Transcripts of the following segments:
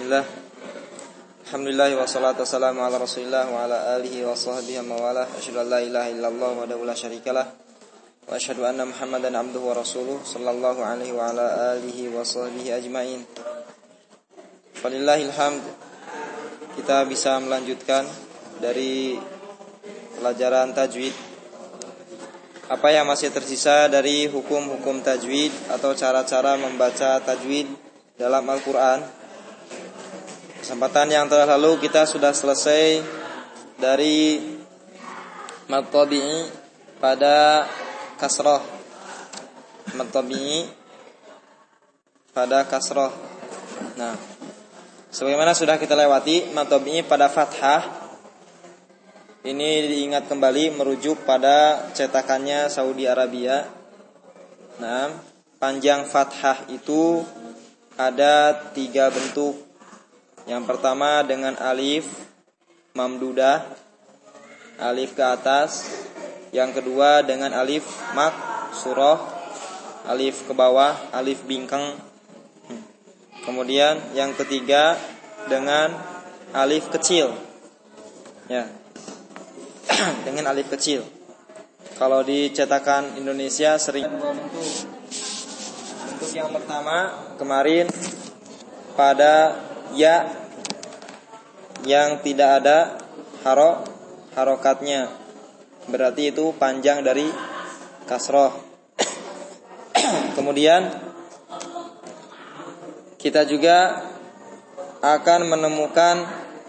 Bismillah. Alhamdulillah wassalatu wassalamu ala Rasulillah wa ala alihi wa sahbihi wa wala. Asyhadu an la ilaha illallah wahdahu la syarikalah wa asyhadu anna Muhammadan abduhu wa rasuluh sallallahu alaihi wa ala alihi wa sahbihi ajmain. Walillahil hamd. Kita bisa melanjutkan dari pelajaran tajwid. Apa yang masih tersisa dari hukum-hukum tajwid atau cara-cara membaca tajwid dalam Al-Quran. Kesempatan yang telah lalu kita sudah selesai dari mad tabi'i pada kasrah. Mad tabi'i pada kasrah. Nah, sebagaimana sudah kita lewati, mad tabi'i pada fathah. Ini diingat kembali merujuk pada cetakannya Saudi Arabia. Nah, panjang fathah itu ada 3 bentuk. Yang pertama dengan alif mamdudah, alif ke atas. Yang kedua dengan alif maksurah, alif ke bawah, alif bingkang. Kemudian yang ketiga dengan alif kecil. Ya. Dengan alif kecil. Kalau di cetakan Indonesia sering 2 bentuk. Bentuk yang pertama kemarin pada ya yang tidak ada harokatnya, berarti itu panjang dari kasroh. Kemudian kita juga akan menemukan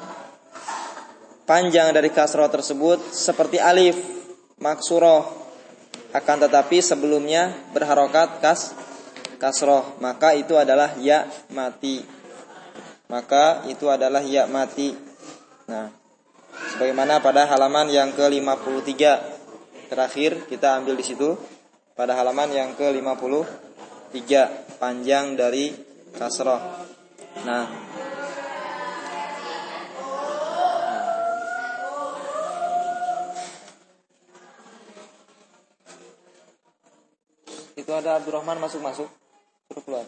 panjang dari kasroh tersebut seperti alif maksuroh, akan tetapi sebelumnya berharokat kasroh, maka itu adalah ya mati. Maka itu adalah ya mati. Nah, sebagaimana pada halaman yang ke-53 terakhir kita ambil di situ, pada halaman yang ke-53 panjang dari kasrah. Nah, itu ada Abdurrahman masuk suruh keluar.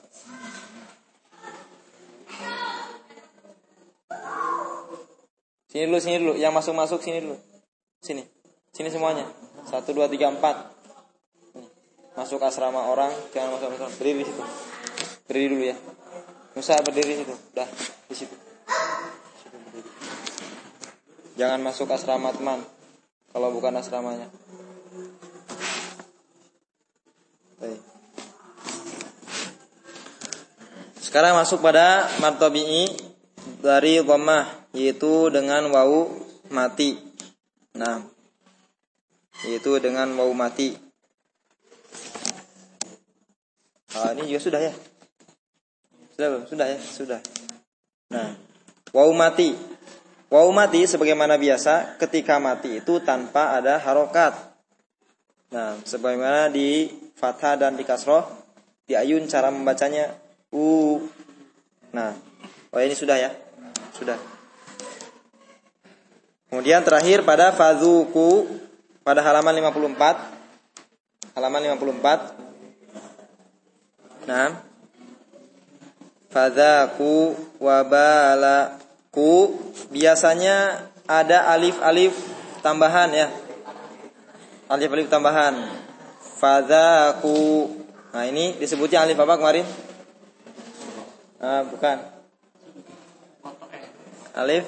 Sini dulu, yang masuk sini dulu. Sini semuanya. 1 2 3 4. Masuk asrama orang, jangan masuk asrama. Berdiri di situ. Berdiri dulu ya. Musa berdiri di situ. Dah, di situ. Berdiri. Jangan masuk asrama teman kalau bukan asramanya. Baik. Sekarang masuk pada mad tabi'i dari dhammah, yaitu dengan wawu mati. Nah, yaitu dengan wawu mati. Ini juga sudah ya? Sudah belum? Sudah ya? Sudah. Nah, wawu mati. Wawu mati sebagaimana biasa ketika mati itu tanpa ada harokat. Nah, sebagaimana di fathah dan di kasroh, di ayun cara membacanya Nah, ini sudah ya? Sudah. Kemudian terakhir pada fadzuku pada halaman 54. Halaman 54. Nah. Fadzaku wabalaku, biasanya ada alif-alif tambahan ya. Alif-alif tambahan. Fadzaku. Nah, ini disebutnya alif apa kemarin? Bukan. Alif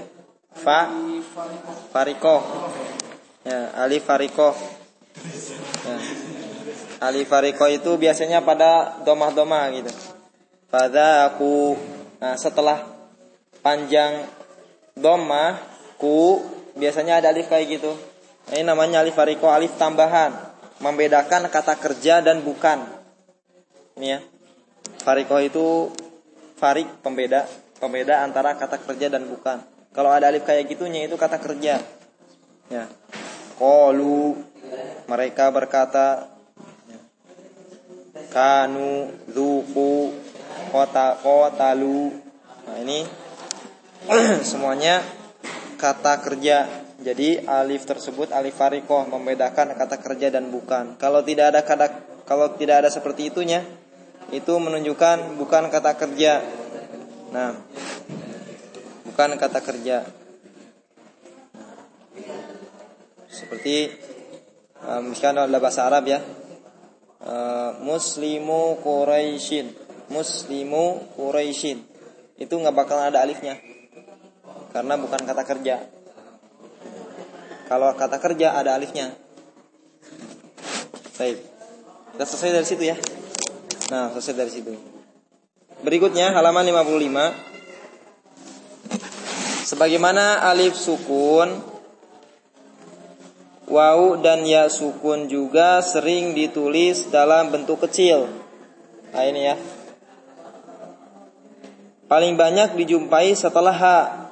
farikoh. Ya, alif farikoh. Ya. Alif farikoh itu biasanya pada domah-domah gitu. Pada aku. Nah, setelah panjang domah ku biasanya ada alif kayak gitu. Nah, ini namanya alif farikoh, alif tambahan, membedakan kata kerja dan bukan. Ini ya. Farikoh itu farik, pembeda antara kata kerja dan bukan. Kalau ada alif kayak gitunya itu kata kerja. Ya. Qalu, mereka berkata. Kanu, dzuqu, qatalu. Nah, ini semuanya kata kerja. Jadi alif tersebut alif farikoh, membedakan kata kerja dan bukan. Kalau tidak ada seperti itunya, itu menunjukkan bukan kata kerja. Nah, bukan kata kerja. Seperti misalkan dalam bahasa Arab ya, Muslimu Quraisyin, Muslimu Quraisyin, itu nggak bakal ada alifnya karena bukan kata kerja. Kalau kata kerja ada alifnya. Baik, kita selesai dari situ ya. Nah, selesai dari situ. Berikutnya halaman 55. Sebagaimana alif sukun, waw dan ya sukun juga sering ditulis dalam bentuk kecil. Nah ini ya. Paling banyak dijumpai setelah ha.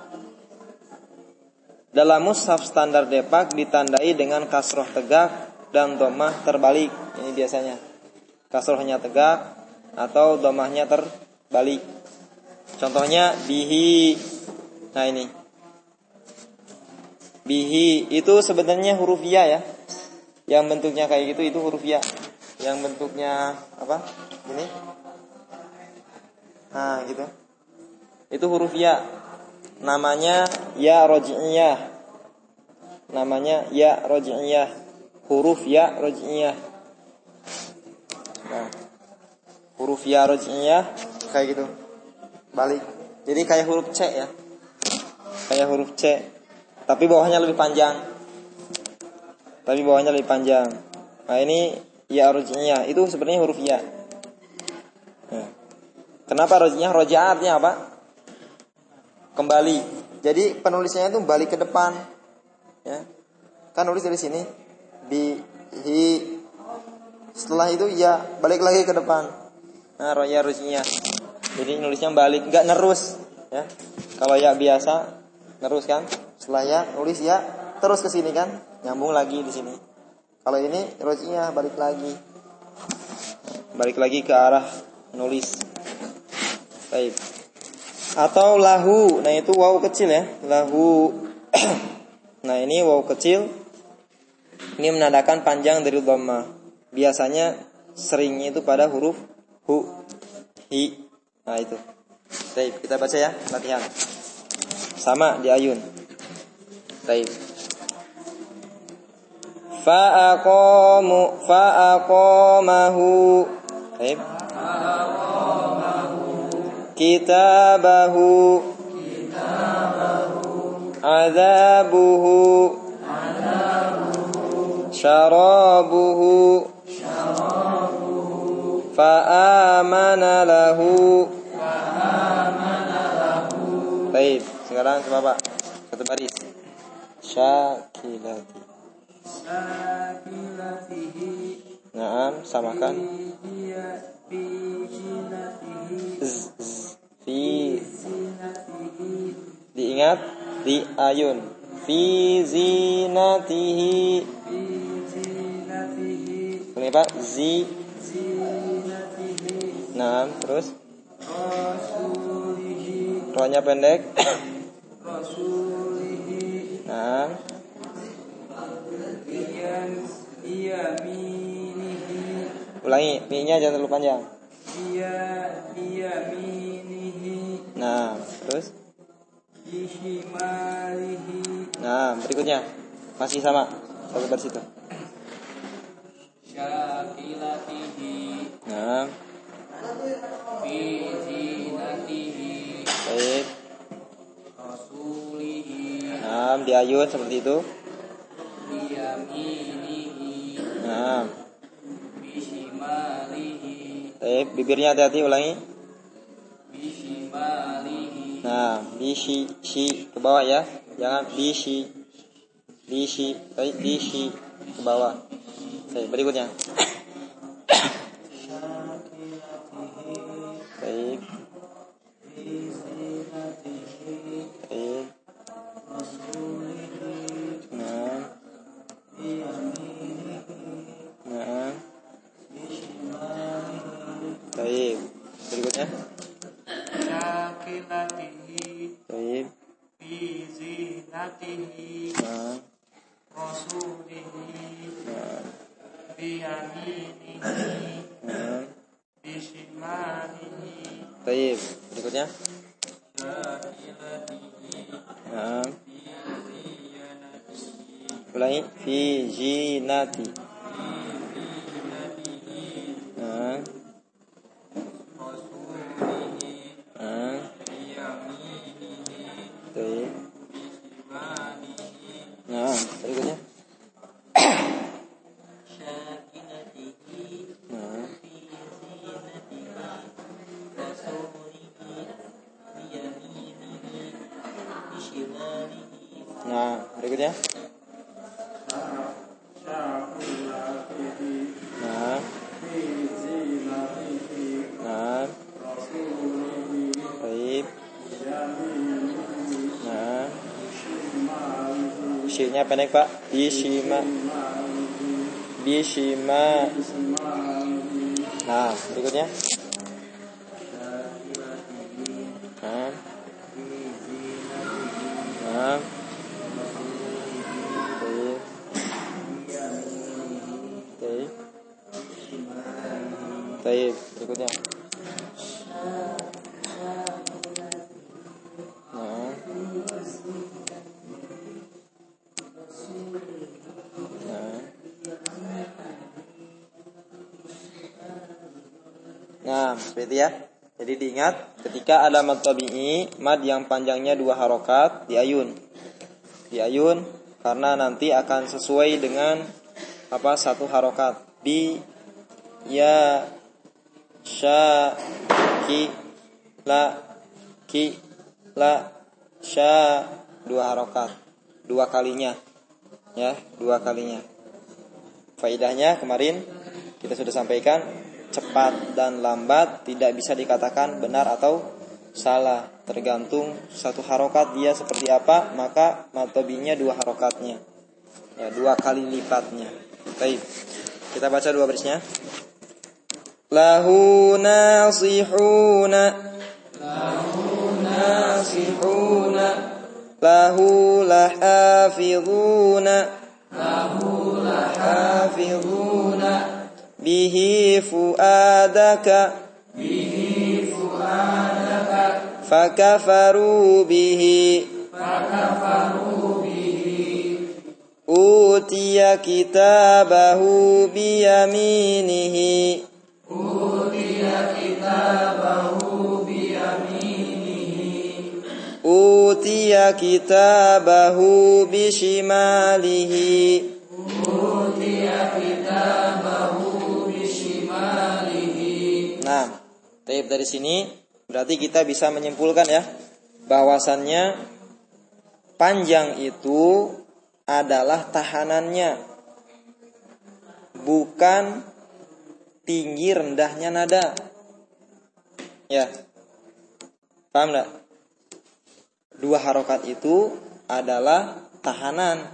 Dalam mushaf standar Depak ditandai dengan kasroh tegak dan dhammah terbalik. Ini biasanya. Kasrohnya tegak atau dhammahnya terbalik. Contohnya bihi. Nah ini. Bihi itu sebenarnya huruf ya ya. Yang bentuknya kayak gitu itu huruf ya. Yang bentuknya apa? Ini. Nah, gitu. Itu huruf ya. Namanya ya roj'iyah. Namanya ya roj'iyah. Huruf ya roj'iyah. Nah, huruf ya roj'iyah kayak gitu. Balik. Jadi kayak huruf C ya. Kayak huruf C. Tapi bawahnya lebih panjang. Nah ini ya roj'iyah. Itu sebenarnya huruf ya. Nah. Kenapa roj'iyah? Roja artinya apa? Kembali. Jadi penulisnya itu balik ke depan. Ya. Kan nulis dari sini. Bihi. Setelah itu ya balik lagi ke depan. Nah ya roj'iyah. Jadi nulisnya balik. Enggak nerus. Ya. Kalau ya biasa nerus kan. Setelah ya nulis ya terus ke sini kan. Nyambung lagi di sini. Kalau ini roj'iyah balik lagi. Balik lagi ke arah nulis. Baik. Atau lahu. Nah itu waw kecil ya. Lahu. Nah ini waw kecil. Ini menandakan panjang dari dhammah. Biasanya seringnya itu pada huruf hu, hi. Nah itu. Baik, kita baca ya latihan. Sama di ayun. Baik. Fa'aqamahu. Baik. Kitabahu. Adzabuhu. Syarabuhu. Fa'amana lahu. Baik, sekarang coba Pak. Satu baris. Syakilati. Naam, samakan. Fi. Diingat di ayun. Fi zinatihi. Ini Pak, zi. Naam, terus. Rohnya pendek. Naam. Ulangi, mi-nya jangan terlalu panjang. Nah, terus. Nah, berikutnya masih sama satu baris itu. Nah. Baik. Nah, di ayun seperti itu. Nah. Baik, bibirnya hati-hati, ulangi. Nah, bishi, shi ke bawah ya. Jangan bishi. Bishi, baik, bishi ke bawah. Baik, berikutnya. Baik. Baik. Nah. Nah. Baik. Berikutnya. Baik. Nah. Nah. Baik. Berikutnya. Nah, ulangi fi zinati. Nah, baik. Nah, berikutnya. Nah, berikutnya. Nah. Nah. Baik. Nah. Syi'nya pendek, Pak. Bishima. Nah, berikutnya. Nah. Nah. Baik. Baik, berikutnya. Nah. Nah, seperti ya. Jadi diingat ketika ada mad tabi'i, mad yang panjangnya 2 harokat diayun. Diayun karena nanti akan sesuai dengan satu harokat. Bi, ya, sya, ki, la, sya, 2 harokat. 2 kalinya. Ya, 2 kalinya. Faidahnya kemarin kita sudah sampaikan, cepat dan lambat tidak bisa dikatakan benar atau salah, tergantung satu harokat dia seperti apa, maka mad tabi'inya 2 harokatnya, ya 2 kali lipatnya. Baik, kita baca 2 barisnya. Lahu nasihuna, lahu lahafizuna, bihi fuadaka, fakafaru bihi, utiya kitabahu biyaminihi, utiya kitabahu bishimalihi, Nah, dari sini berarti kita bisa menyimpulkan ya, bahwasannya panjang itu adalah tahanannya, bukan tinggi rendahnya nada. Ya, paham enggak? 2 harokat itu adalah tahanan.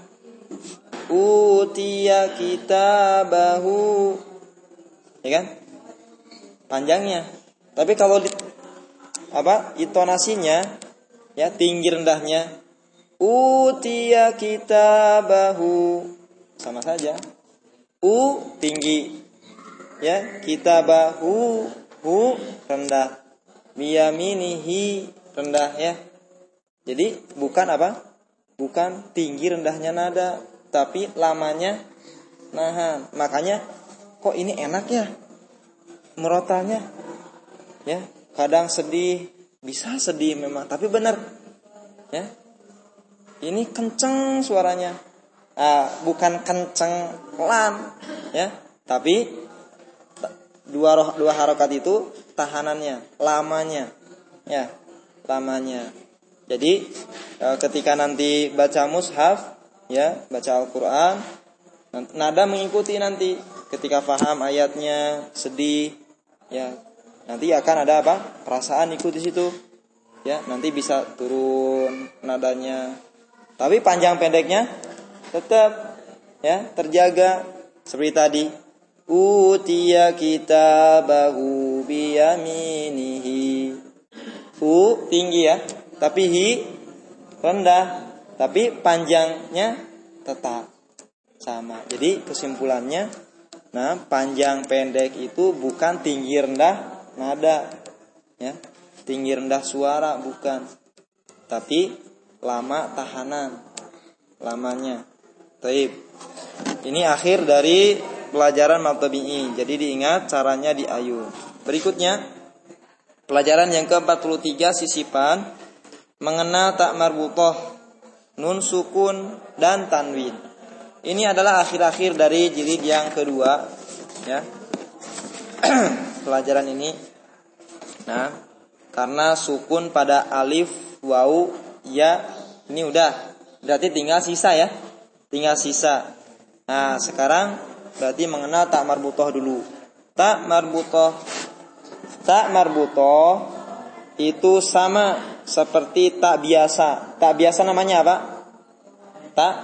Utiya kitabahu, ya kan? Panjangnya. Tapi kalau intonasinya, ya tinggi rendahnya, utiya kitabahu, sama saja. U tinggi, ya, kitabahu, hu rendah, biyaminihi rendah, ya. Jadi bukan bukan tinggi rendahnya nada, tapi lamanya nahan. Makanya kok ini enak ya merotanya, ya. Kadang sedih, bisa sedih memang, tapi benar, ya. Ini kenceng suaranya, bukan kenceng lan, ya. Tapi 2 harokat itu tahanannya, lamanya, ya, lamanya. Jadi ketika nanti baca mushaf, ya, baca Al-Quran, nada mengikuti nanti. Ketika paham ayatnya, sedih, ya, nanti akan ada perasaan ikut di situ, ya, nanti bisa turun nadanya. Tapi panjang pendeknya tetap, ya, terjaga seperti tadi. Utiya kitabahu biyaminihi. U tinggi, ya, tapi hi rendah, tapi panjangnya tetap sama. Jadi kesimpulannya, panjang pendek itu bukan tinggi rendah nada, ya, tinggi rendah suara bukan. tapi lama tahanan, lamanya. Taib. Ini akhir dari pelajaran mad tabi'i. Jadi diingat caranya di ayu. Berikutnya pelajaran yang ke-43 sisipan mengenal tak marbutoh, nun sukun dan tanwin. Ini adalah akhir-akhir dari jilid yang kedua, ya. Pelajaran ini. Nah, karena sukun pada alif, waw, ya, ini udah. Berarti tinggal sisa ya. Tinggal sisa. Nah, sekarang berarti mengenal tak marbutoh dulu. Tak marbutoh itu sama seperti tak biasa. Tak biasa namanya apa? Tak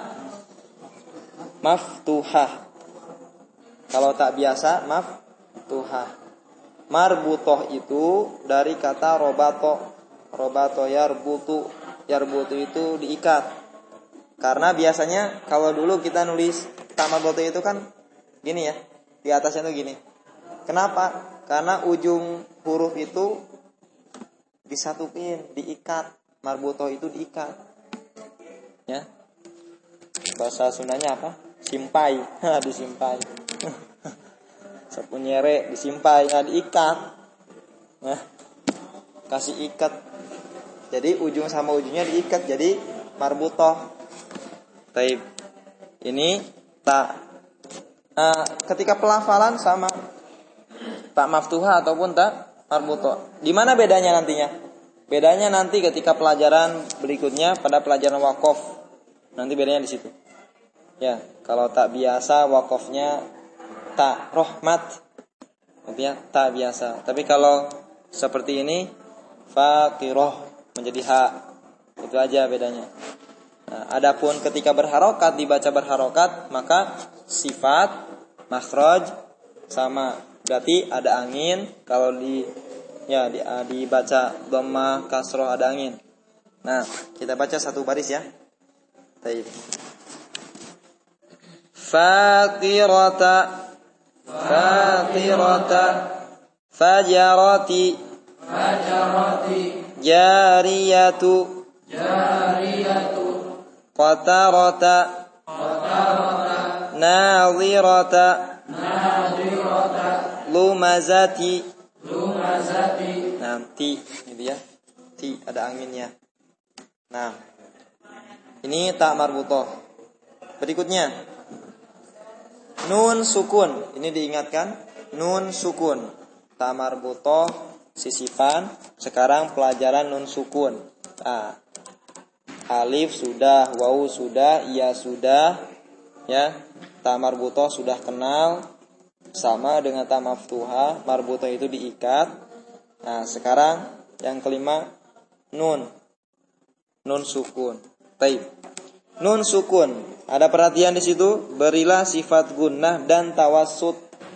maftuhah. Kalau tak biasa maftuhah. Marbutoh itu dari kata robato. Robato yarbutu. Yarbutu itu diikat. Karena biasanya kalau dulu kita nulis tak marbutoh itu kan gini ya. Di atasnya tuh gini. Kenapa? Karena ujung huruf itu disatuin, diikat. Marbutoh itu diikat. Ya. Bahasa Sundanya apa? Simpai. Disimpai. Sapunyere disimpai, diikat. Nah, kasih ikat. Jadi ujung sama ujungnya diikat jadi marbutoh. Taib. Ini tak. Ketika pelafalan sama tak maftuhah ataupun tak marbutoh. Di mana bedanya nantinya? Bedanya nanti ketika pelajaran berikutnya pada pelajaran waqaf. Nanti bedanya di situ. Ya, kalau tak biasa waqafnya tak rahmat. Artinya tak biasa. Tapi kalau seperti ini faqirah menjadi ha. Itu aja bedanya. Nah, adapun ketika berharokat dibaca berharokat maka sifat makhraj sama. Berarti ada angin. Kalau dibaca dhammah kasroh ada angin. Nah, kita baca satu baris ya. Baik. Faqirata fajarati jariyatu qatarata nadhirata lumazati. Nah, ti gitu ya. Ti ada anginnya. Nah, ini tak marbutoh. Berikutnya nun sukun. Ini diingatkan, nun sukun. Tak marbutoh sisipan. Sekarang pelajaran nun sukun. Nah, alif sudah, waw sudah, ya sudah, ya. Ta marbutoh sudah kenal, sama dengan ta maftuhah. Marbutoh itu diikat. Nah, sekarang yang kelima nun sukun. Taib. Nun sukun. Ada perhatian di situ. Berilah sifat gunnah dan tawassut.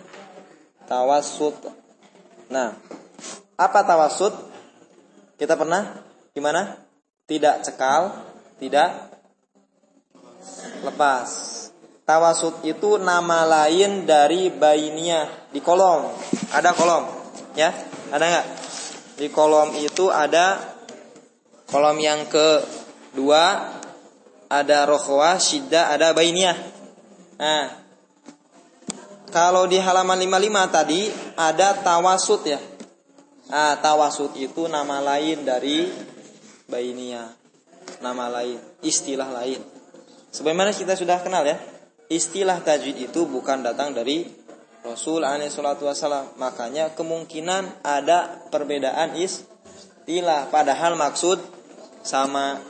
Nah, apa tawassut? Kita pernah gimana? Tidak cekal, tidak lepas. Tawassut itu nama lain dari bainiyah. Di kolom, ada kolom, ya? Ada enggak? Di kolom itu ada kolom yang kedua, ada rokhwah, syiddah, ada bainiyah. Nah, kalau di halaman 55 tadi ada tawassut ya. Nah, tawassut itu nama lain dari bainiyah, nama lain, istilah lain. Sebagaimana kita sudah kenal ya, istilah tajwid itu bukan datang dari Rasul alaihi salatu wasallam. Makanya kemungkinan ada perbedaan istilah, padahal maksud sama.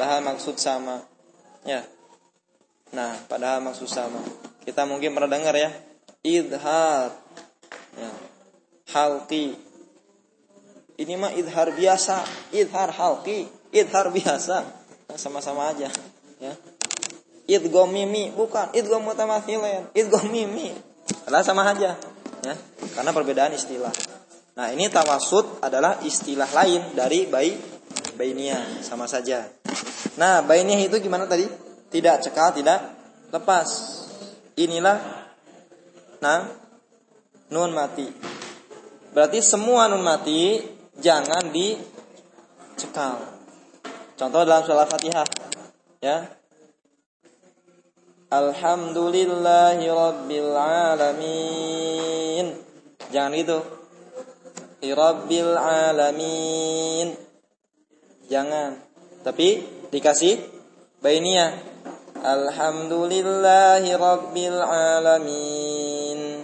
Ya. Nah, padahal maksud sama. Kita mungkin pernah dengar ya, idhar, ya, halqi. Ini mah idhar biasa, idhar halqi, idhar biasa, sama-sama aja, ya. Idgham mimi bukan, idgham mutamatsilin, idgham mimi, adalah sama aja, ya. Karena perbedaan istilah. Nah, ini tawassut adalah istilah lain dari bainiyah, sama saja. Nah, bainiyah itu gimana tadi? Tidak cekal, tidak lepas. Inilah nun mati. Berarti semua nun mati jangan dicekal. Contoh dalam surah Al-Fatihah, ya. Alhamdulillahi rabbil alamin. Jangan gitu. Rabbil alamin. Jangan. Tapi dikasih bainiyah. Alhamdulillahi rabbil alamin.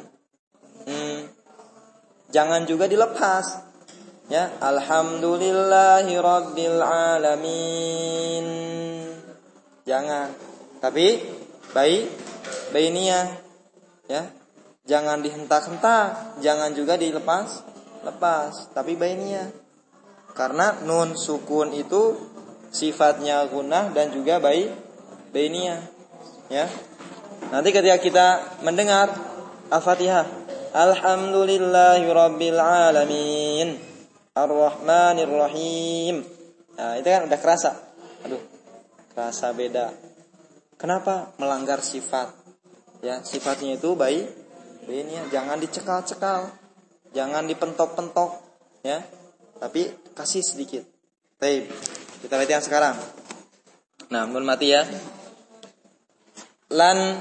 Jangan juga dilepas. Ya, alhamdulillahi rabbil alamin. Jangan. Tapi bainiyah. Ya. Jangan dihentak-hentak, jangan juga dilepas, tapi bainiyah. Karena nun sukun itu sifatnya gunnah dan juga bainiyah. Ya. Nanti ketika kita mendengar Al-Fatihah, alhamdulillahi rabbil alamin. Ar-Rahmanir Rahim. Nah, itu kan udah kerasa. Aduh, kerasa beda. Kenapa? Melanggar sifat. Ya, sifatnya itu bainiyah. Jangan dicekal-cekal. Jangan dipentok-pentok, ya. Tapi kasih sedikit. Baik. Kita lihat yang sekarang. Nah, nun mati ya. Lan,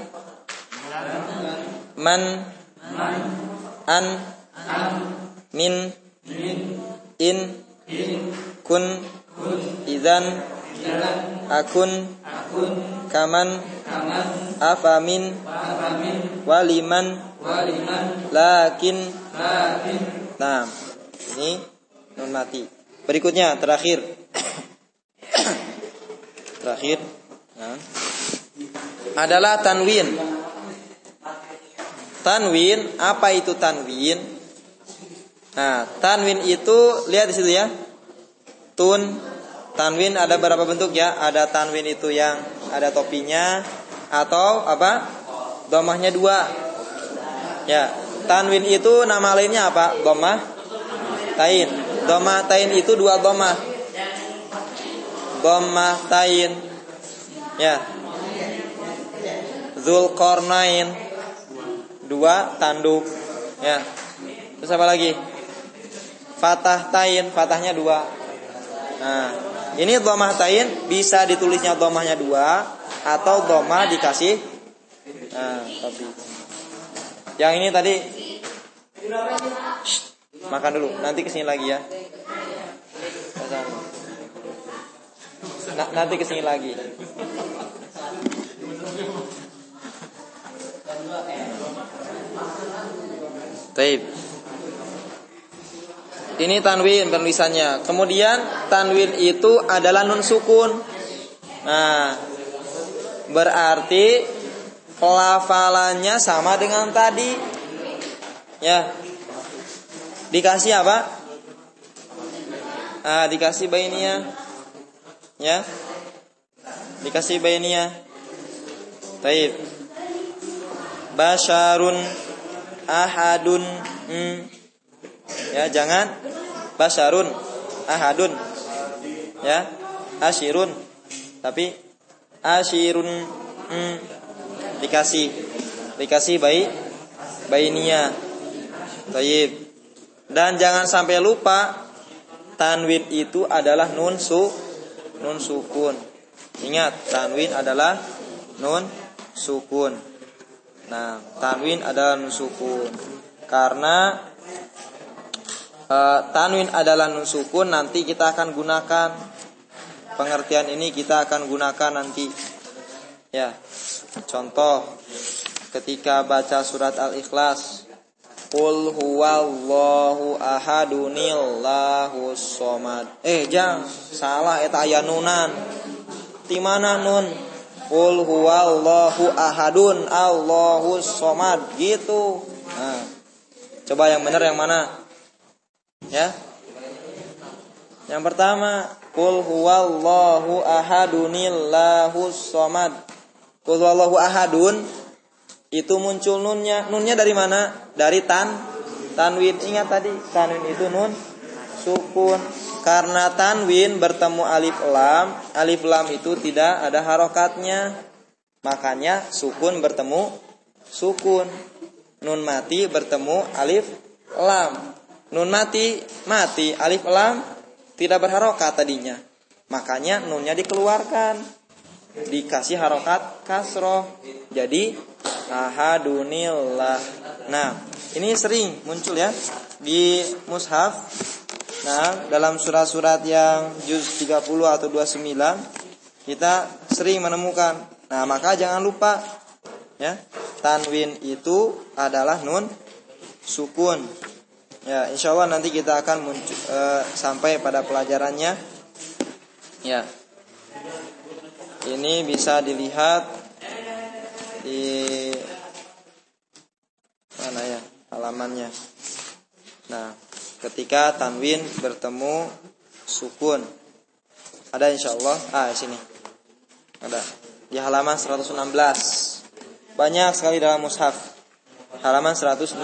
man, an, min, in, kun, idzan, akun, kaman, afamin, waliman, lakin. Nah, ini nun mati. Berikutnya terakhir. Nah, adalah tanwin. Tanwin, apa itu tanwin? Nah, tanwin itu lihat di situ ya. Tanwin ada berapa bentuk ya? Ada tanwin itu yang ada topinya atau apa? Dhammahnya 2. Ya, tanwin itu nama lainnya apa? Dhammah tain. Dhammah tain itu 2 dhammah. Dhammah tain. Ya. Dzulqarnain 2 tanduk. Ya. Terus apa lagi? Fathah tain, fathahnya 2. Nah, ini dhammah tain bisa ditulisnya dhammahnya 2 atau dhammah dikasih. Nah, tapi yang ini tadi makan dulu, nanti kesini lagi ya. Nanti kesini lagi. Taib. Ini tanwin penulisannya. Kemudian tanwin itu adalah nun sukun. Nah, berarti pelafalannya sama dengan tadi. Ya. Dikasih apa? Ah, dikasih bainiyah. Ya. Dikasih bainiyah. Taib. Basyarun ahadun. Ya, jangan basyarun ahadun. Ya, asyirun. Tapi asyirun dikasih bainiyah. Taib. Dan jangan sampai lupa tanwin itu adalah nun sukun. Ingat, tanwin adalah nun sukun. Nah, tanwin adalah nun sukun. Karena tanwin adalah nun sukun, nanti kita akan gunakan pengertian ini, kita akan gunakan nanti. Ya. Contoh ketika baca surat Al-Ikhlas, qul huwallahu ahadunillahus somad. Jangan salah eta aya nunan. Di mana nun? Qul huwallahu ahadun Allahus somad gitu. Nah, coba yang benar yang mana? Ya. Yang pertama, qul huwallahu ahadunillahus somad. Qul huwallahu ahadun itu muncul nunnya. Nunnya dari mana? Dari tanwin. Ingat tadi, tanwin itu nun sukun. Karena tanwin bertemu alif lam itu tidak ada harokatnya. Makanya sukun bertemu sukun. Nun mati bertemu alif lam. Nun mati, alif lam tidak berharokat tadinya. Makanya nunnya dikeluarkan, dikasih harokat kasroh. Jadi ahadunillah. Nah, ini sering muncul ya di mushaf. Nah, dalam surat-surat yang juz 30 atau 29 kita sering menemukan. Nah, maka jangan lupa ya, tanwin itu adalah nun sukun. Ya, insyaallah nanti kita akan sampai pada pelajarannya. Ya. Ini bisa dilihat di mana ya halamannya. Nah, ketika tanwin bertemu sukun. Ada insyaallah. Di sini. Ada. Di halaman 116. Banyak sekali dalam mushaf. Halaman 116.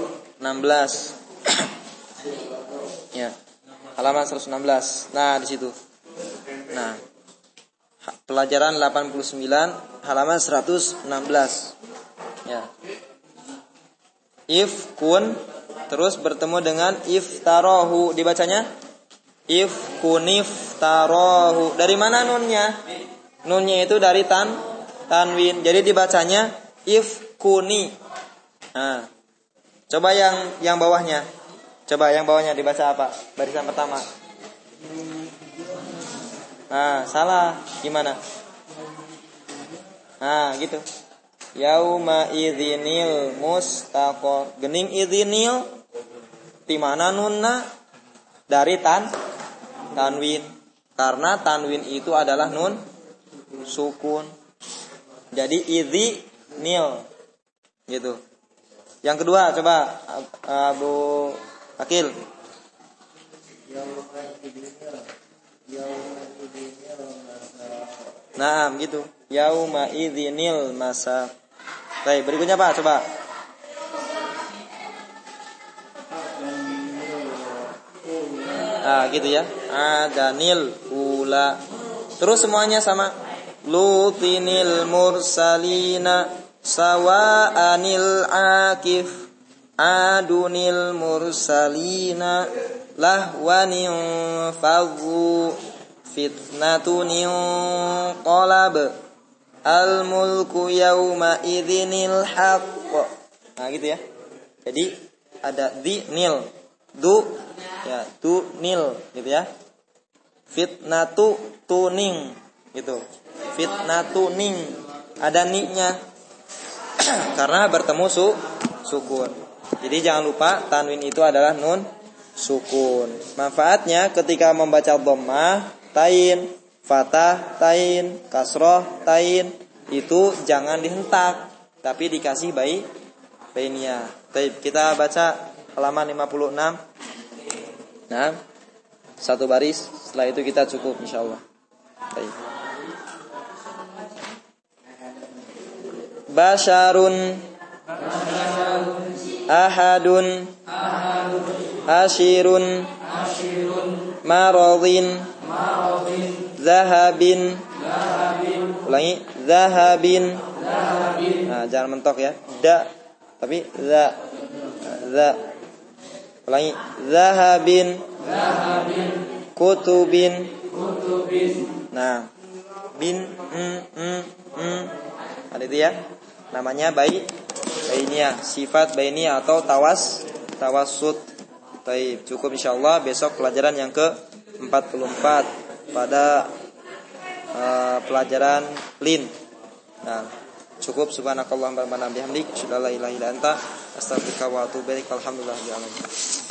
Ya. Halaman 116. Nah, di situ. Nah, pelajaran 89 halaman 116. Ya. Ifkun terus bertemu dengan iftarahu, dibacanya ifkuniftarahu. Dari mana nunnya? Nunnya itu dari tanwin. Jadi dibacanya ifkuni. Nah, coba yang bawahnya. Coba yang bawahnya dibaca apa? Barisan pertama. Nah, salah. Gimana? Nah, gitu. Yauma idzinil mustaqor. Gening idzinil di mana nunna? Dari tanwin. Karena tanwin itu adalah nun sukun. Jadi idzinil. Gitu. Yang kedua coba Abu Akil. Nah, gitu. Yauma idzinil masa. Baik, berikutnya Pak, coba. Nah, gitu ya. Adanil ula. Terus semuanya sama. Lutinil mursalina sawa'anil akif. Adunil mursalina lahwanin fadhu fitnatunin qalab al-mulku yawma idzinil haqq. Nah, gitu ya. Jadi ada di nil, du ya, tu nil gitu ya. Fitnatu tuning gitu. Fitnatuning ada ni-nya. Karena bertemu sukun. Jadi jangan lupa tanwin itu adalah nun sukun. Manfaatnya ketika membaca dhammah, tain, fathah, tain, kasroh, tain, itu jangan dihentak, tapi dikasih bainiyah. Baik, kita baca halaman 56. Nah, satu baris, setelah itu kita cukup insyaallah. Baik. Basyarun ahadun ashirun maradin zahabin. Ulangi, zahabin. Nah, jangan mentok ya. Da, tapi za. Ulangi, zahabin. Kutubin. Nah, bin ada itu ya. Namanya bainiyah, sifat bainiyah atau tawassut. Baik, cukup insyaallah. Besok pelajaran yang ke-44 pada pelajaran lin. Nah, cukup. Subhanakallahumma wa bihamdik, asyhadu an la ilaha illa anta, astaghfiruka wa atubu ilaik. Alhamdulillah.